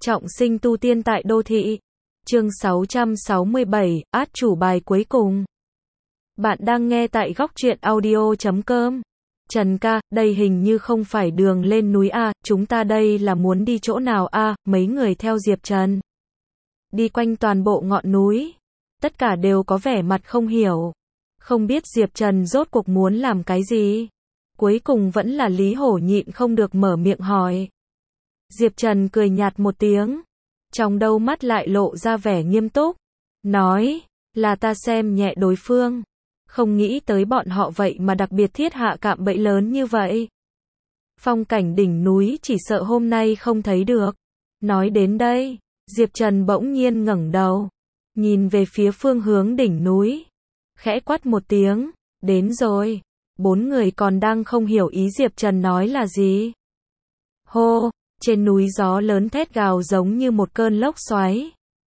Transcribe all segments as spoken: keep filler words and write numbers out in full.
Trọng sinh tu tiên tại đô thị. Chương sáu trăm sáu mươi bảy, át chủ bài cuối cùng. Bạn đang nghe tại góc truyện audio chấm com. Trần ca, đây hình như không phải đường lên núi a, chúng ta đây là muốn đi chỗ nào a? Mấy người theo Diệp Trần đi quanh toàn bộ ngọn núi. Tất cả đều có vẻ mặt không hiểu. Không biết Diệp Trần rốt cuộc muốn làm cái gì. Cuối cùng vẫn là Lý Hổ nhịn không được mở miệng hỏi. Diệp Trần cười nhạt một tiếng. Trong đôi mắt lại lộ ra vẻ nghiêm túc. Nói, là ta xem nhẹ đối phương. Không nghĩ tới bọn họ vậy mà đặc biệt thiết hạ cạm bẫy lớn như vậy. Phong cảnh đỉnh núi chỉ sợ hôm nay không thấy được. Nói đến đây, Diệp Trần bỗng nhiên ngẩng đầu. Nhìn về phía phương hướng đỉnh núi. Khẽ quát một tiếng, đến rồi. Bốn người còn đang không hiểu ý Diệp Trần nói là gì. Hô, trên núi gió lớn thét gào giống như một cơn lốc xoáy.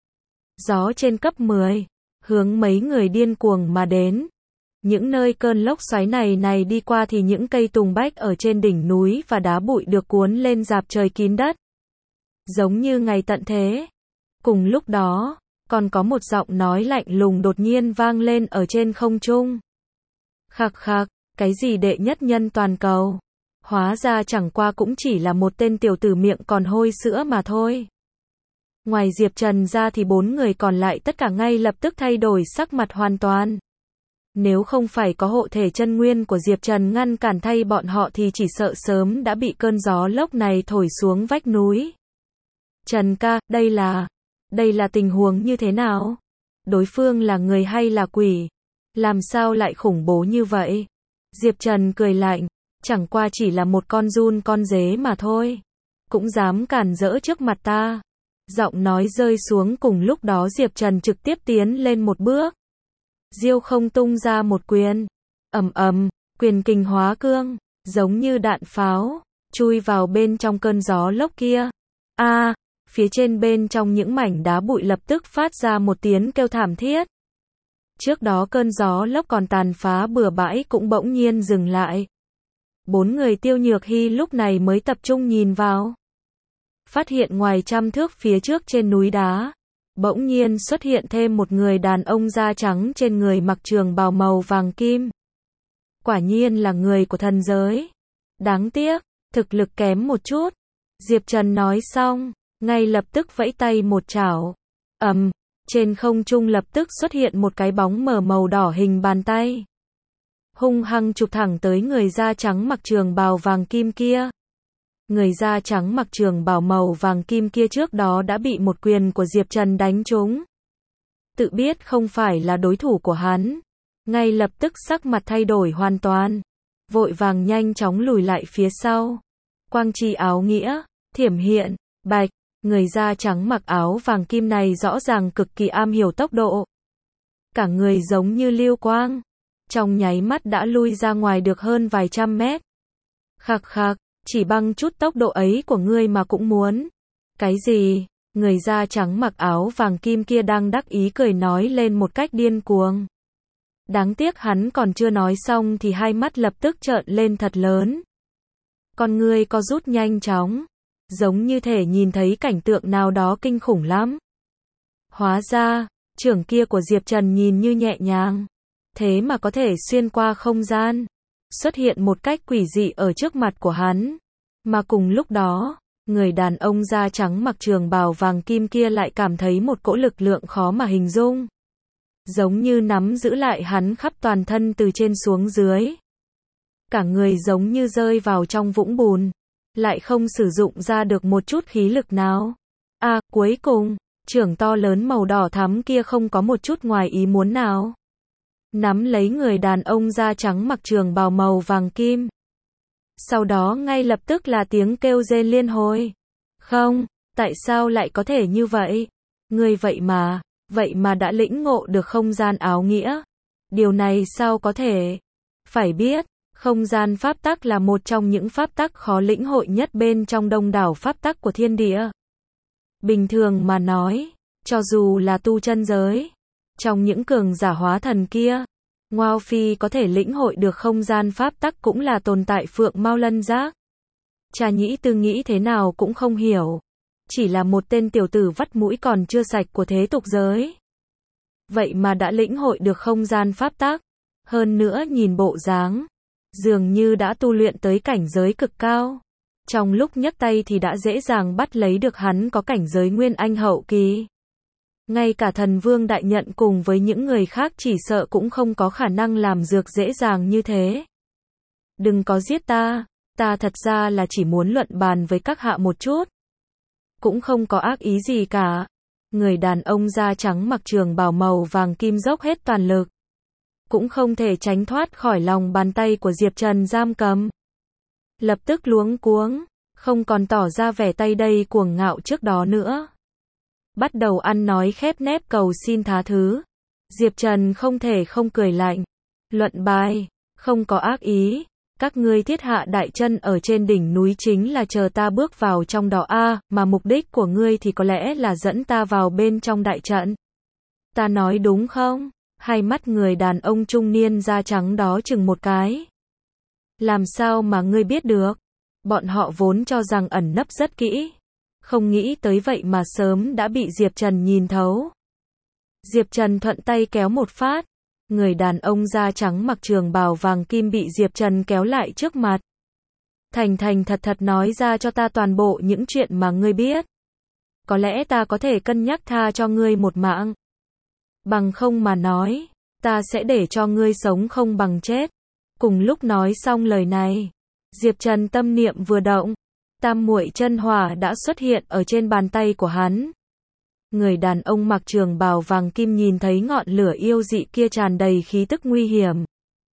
Gió trên cấp mười, hướng mấy người điên cuồng mà đến. Những nơi cơn lốc xoáy này này đi qua thì những cây tùng bách ở trên đỉnh núi và đá bụi được cuốn lên rạp trời kín đất. Giống như ngày tận thế. Cùng lúc đó, còn có một giọng nói lạnh lùng đột nhiên vang lên ở trên không trung. Khạc khạc, cái gì đệ nhất nhân toàn cầu? Hóa ra chẳng qua cũng chỉ là một tên tiểu tử miệng còn hôi sữa mà thôi. Ngoài Diệp Trần ra thì bốn người còn lại tất cả ngay lập tức thay đổi sắc mặt hoàn toàn. Nếu không phải có hộ thể chân nguyên của Diệp Trần ngăn cản thay bọn họ thì chỉ sợ sớm đã bị cơn gió lốc này thổi xuống vách núi. Trần ca, đây là... Đây là tình huống như thế nào? Đối phương là người hay là quỷ? Làm sao lại khủng bố như vậy? Diệp Trần cười lạnh. Chẳng qua chỉ là một con giun con dế mà thôi. Cũng dám cản rỡ trước mặt ta. Giọng nói rơi xuống cùng lúc đó Diệp Trần trực tiếp tiến lên một bước. Diêu không tung ra một quyền. Ầm ầm, quyền kình hóa cương, giống như đạn pháo, chui vào bên trong cơn gió lốc kia. A, à, phía trên bên trong những mảnh đá bụi lập tức phát ra một tiếng kêu thảm thiết. Trước đó cơn gió lốc còn tàn phá bừa bãi cũng bỗng nhiên dừng lại. Bốn người Tiêu Nhược Hy lúc này mới tập trung nhìn vào. Phát hiện ngoài trăm thước phía trước trên núi đá, bỗng nhiên xuất hiện thêm một người đàn ông da trắng trên người mặc trường bào màu vàng kim. Quả nhiên là người của thần giới. Đáng tiếc, thực lực kém một chút. Diệp Trần nói xong, ngay lập tức vẫy tay một chảo. Ầm, trên không trung lập tức xuất hiện một cái bóng mờ màu đỏ hình bàn tay. Hung hăng chụp thẳng tới người da trắng mặc trường bào vàng kim kia. Người da trắng mặc trường bào màu vàng kim kia trước đó đã bị một quyền của Diệp Trần đánh trúng. Tự biết không phải là đối thủ của hắn. Ngay lập tức sắc mặt thay đổi hoàn toàn. Vội vàng nhanh chóng lùi lại phía sau. Quang chi áo nghĩa, thiểm hiện, bạch. Người da trắng mặc áo vàng kim này rõ ràng cực kỳ am hiểu tốc độ. Cả người giống như lưu quang. Trong nháy mắt đã lui ra ngoài được hơn vài trăm mét. Khạc khạc, chỉ bằng chút tốc độ ấy của ngươi mà cũng muốn. Cái gì? Người da trắng mặc áo vàng kim kia đang đắc ý cười nói lên một cách điên cuồng. Đáng tiếc hắn còn chưa nói xong thì hai mắt lập tức trợn lên thật lớn. Con ngươi co rút nhanh chóng. Giống như thể nhìn thấy cảnh tượng nào đó kinh khủng lắm. Hóa ra, chưởng kia của Diệp Trần nhìn như nhẹ nhàng. Thế mà có thể xuyên qua không gian. Xuất hiện một cách quỷ dị ở trước mặt của hắn. Mà cùng lúc đó, người đàn ông da trắng mặc trường bào vàng kim kia lại cảm thấy một cỗ lực lượng khó mà hình dung. Giống như nắm giữ lại hắn khắp toàn thân từ trên xuống dưới. Cả người giống như rơi vào trong vũng bùn. Lại không sử dụng ra được một chút khí lực nào. À, cuối cùng, chưởng to lớn màu đỏ thắm kia không có một chút ngoài ý muốn nào. Nắm lấy người đàn ông da trắng mặc trường bào màu vàng kim. Sau đó ngay lập tức là tiếng kêu rên liên hồi. Không, tại sao lại có thể như vậy? Ngươi vậy mà, vậy mà đã lĩnh ngộ được không gian áo nghĩa. Điều này sao có thể? Phải biết, không gian pháp tắc là một trong những pháp tắc khó lĩnh hội nhất bên trong đông đảo pháp tắc của thiên địa. Bình thường mà nói, cho dù là tu chân giới, trong những cường giả hóa thần kia, Ngao Phi có thể lĩnh hội được không gian pháp tắc cũng là tồn tại phượng mao lân giác. Trà Nhĩ Tư nghĩ thế nào cũng không hiểu. Chỉ là một tên tiểu tử vắt mũi còn chưa sạch của thế tục giới. Vậy mà đã lĩnh hội được không gian pháp tắc. Hơn nữa nhìn bộ dáng, dường như đã tu luyện tới cảnh giới cực cao. Trong lúc nhấc tay thì đã dễ dàng bắt lấy được hắn có cảnh giới nguyên anh hậu kỳ. Ngay cả thần vương đại nhận cùng với những người khác chỉ sợ cũng không có khả năng làm dược dễ dàng như thế. Đừng có giết ta, ta thật ra là chỉ muốn luận bàn với các hạ một chút. Cũng không có ác ý gì cả. Người đàn ông da trắng mặc trường bào màu vàng kim dốc hết toàn lực. Cũng không thể tránh thoát khỏi lòng bàn tay của Diệp Trần giam cầm. Lập tức luống cuống, không còn tỏ ra vẻ tay đây cuồng ngạo trước đó nữa. Bắt đầu ăn nói khép nép cầu xin tha thứ. Diệp Trần không thể không cười lạnh. Luận bài, không có ác ý. Các ngươi thiết hạ đại chân ở trên đỉnh núi chính là chờ ta bước vào trong đó a, mà mục đích của ngươi thì có lẽ là dẫn ta vào bên trong đại trận. Ta nói đúng không? Hai mắt người đàn ông trung niên da trắng đó chừng một cái. Làm sao mà ngươi biết được? Bọn họ vốn cho rằng ẩn nấp rất kỹ. Không nghĩ tới vậy mà sớm đã bị Diệp Trần nhìn thấu. Diệp Trần thuận tay kéo một phát. Người đàn ông da trắng mặc trường bào vàng kim bị Diệp Trần kéo lại trước mặt. Thành thành thật thật nói ra cho ta toàn bộ những chuyện mà ngươi biết. Có lẽ ta có thể cân nhắc tha cho ngươi một mạng. Bằng không mà nói, ta sẽ để cho ngươi sống không bằng chết. Cùng lúc nói xong lời này, Diệp Trần tâm niệm vừa động, tam muội chân hỏa đã xuất hiện ở trên bàn tay của hắn. Người đàn ông mặc trường bào vàng kim nhìn thấy ngọn lửa yêu dị kia tràn đầy khí tức nguy hiểm.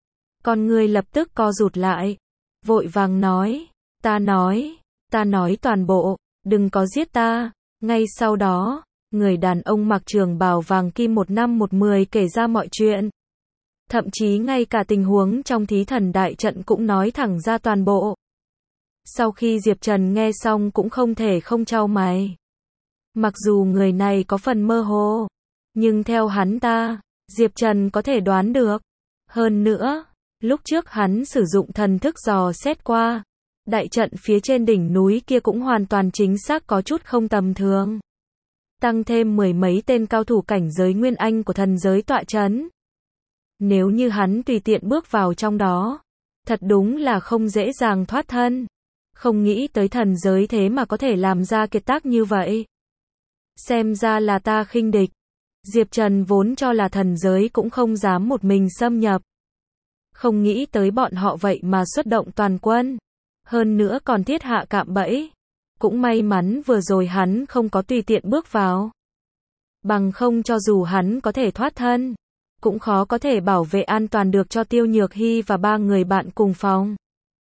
Con người lập tức co rụt lại, vội vàng nói, ta nói, ta nói toàn bộ, đừng có giết ta. Ngay sau đó, người đàn ông mặc trường bào vàng kim một năm một mười kể ra mọi chuyện. Thậm chí ngay cả tình huống trong thí thần đại trận cũng nói thẳng ra toàn bộ. Sau khi Diệp Trần nghe xong cũng không thể không chau mày. Mặc dù người này có phần mơ hồ, nhưng theo hắn ta, Diệp Trần có thể đoán được. Hơn nữa, lúc trước hắn sử dụng thần thức dò xét qua, đại trận phía trên đỉnh núi kia cũng hoàn toàn chính xác có chút không tầm thường. Tăng thêm mười mấy tên cao thủ cảnh giới nguyên anh của thần giới tọa chấn. Nếu như hắn tùy tiện bước vào trong đó, thật đúng là không dễ dàng thoát thân. Không nghĩ tới thần giới thế mà có thể làm ra kiệt tác như vậy. Xem ra là ta khinh địch. Diệp Trần vốn cho là thần giới cũng không dám một mình xâm nhập. Không nghĩ tới bọn họ vậy mà xuất động toàn quân. Hơn nữa còn thiết hạ cạm bẫy. Cũng may mắn vừa rồi hắn không có tùy tiện bước vào. Bằng không cho dù hắn có thể thoát thân, cũng khó có thể bảo vệ an toàn được cho Tiêu Nhược Hy và ba người bạn cùng phòng.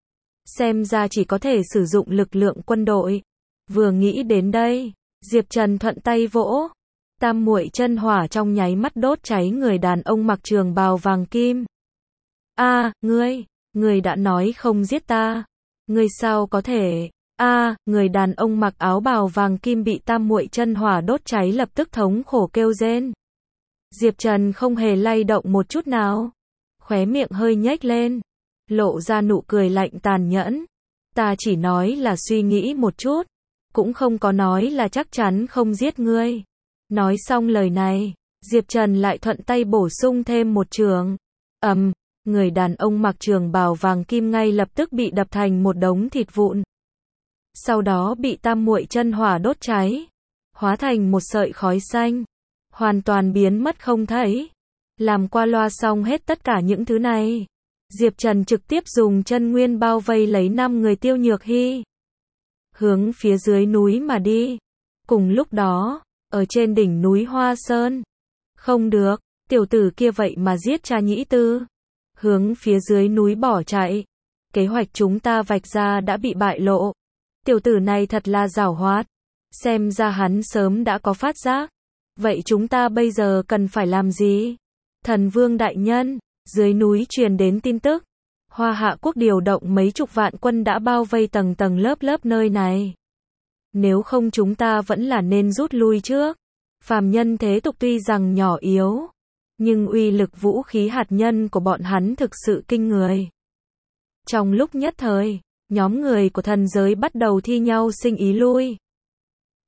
Xem ra chỉ có thể sử dụng lực lượng quân đội. Vừa nghĩ đến đây, Diệp Trần thuận tay vỗ. Tam muội chân hỏa trong nháy mắt đốt cháy người đàn ông mặc trường bào vàng kim. A, à, ngươi, ngươi đã nói không giết ta. Ngươi sao có thể? A, à, người đàn ông mặc áo bào vàng kim bị tam muội chân hỏa đốt cháy lập tức thống khổ kêu rên. Diệp Trần không hề lay động một chút nào. Khóe miệng hơi nhếch lên, lộ ra nụ cười lạnh tàn nhẫn. Ta chỉ nói là suy nghĩ một chút, cũng không có nói là chắc chắn không giết ngươi. Nói xong lời này, Diệp Trần lại thuận tay bổ sung thêm một trường. Ầm, um, người đàn ông mặc trường bào vàng kim ngay lập tức bị đập thành một đống thịt vụn. Sau đó bị tam muội chân hỏa đốt cháy, hóa thành một sợi khói xanh, hoàn toàn biến mất không thấy. Làm qua loa xong hết tất cả những thứ này, Diệp Trần trực tiếp dùng chân nguyên bao vây lấy năm người Tiêu Nhược Hy, hướng phía dưới núi mà đi. Cùng lúc đó, ở trên đỉnh núi Hoa Sơn, không được, tiểu tử kia vậy mà giết cha nhĩ tư, hướng phía dưới núi bỏ chạy. Kế hoạch chúng ta vạch ra đã bị bại lộ. Tiểu tử này thật là giảo hoạt, xem ra hắn sớm đã có phát giác. Vậy chúng ta bây giờ cần phải làm gì? Thần Vương đại nhân, dưới núi truyền đến tin tức, Hoa Hạ quốc điều động mấy chục vạn quân đã bao vây tầng tầng lớp lớp nơi này. Nếu không chúng ta vẫn là nên rút lui trước. Phàm nhân thế tục tuy rằng nhỏ yếu, nhưng uy lực vũ khí hạt nhân của bọn hắn thực sự kinh người. Trong lúc nhất thời, nhóm người của thần giới bắt đầu thi nhau sinh ý lui.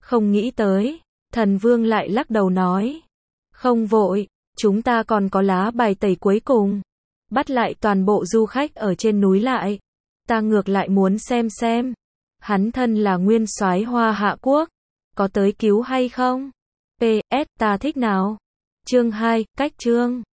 Không nghĩ tới, thần vương lại lắc đầu nói. Không vội, chúng ta còn có lá bài tẩy cuối cùng. Bắt lại toàn bộ du khách ở trên núi lại. Ta ngược lại muốn xem xem. Hắn thân là nguyên soái Hoa Hạ Quốc. Có tới cứu hay không? pê ét ta thích nào? Chương hai, cách chương.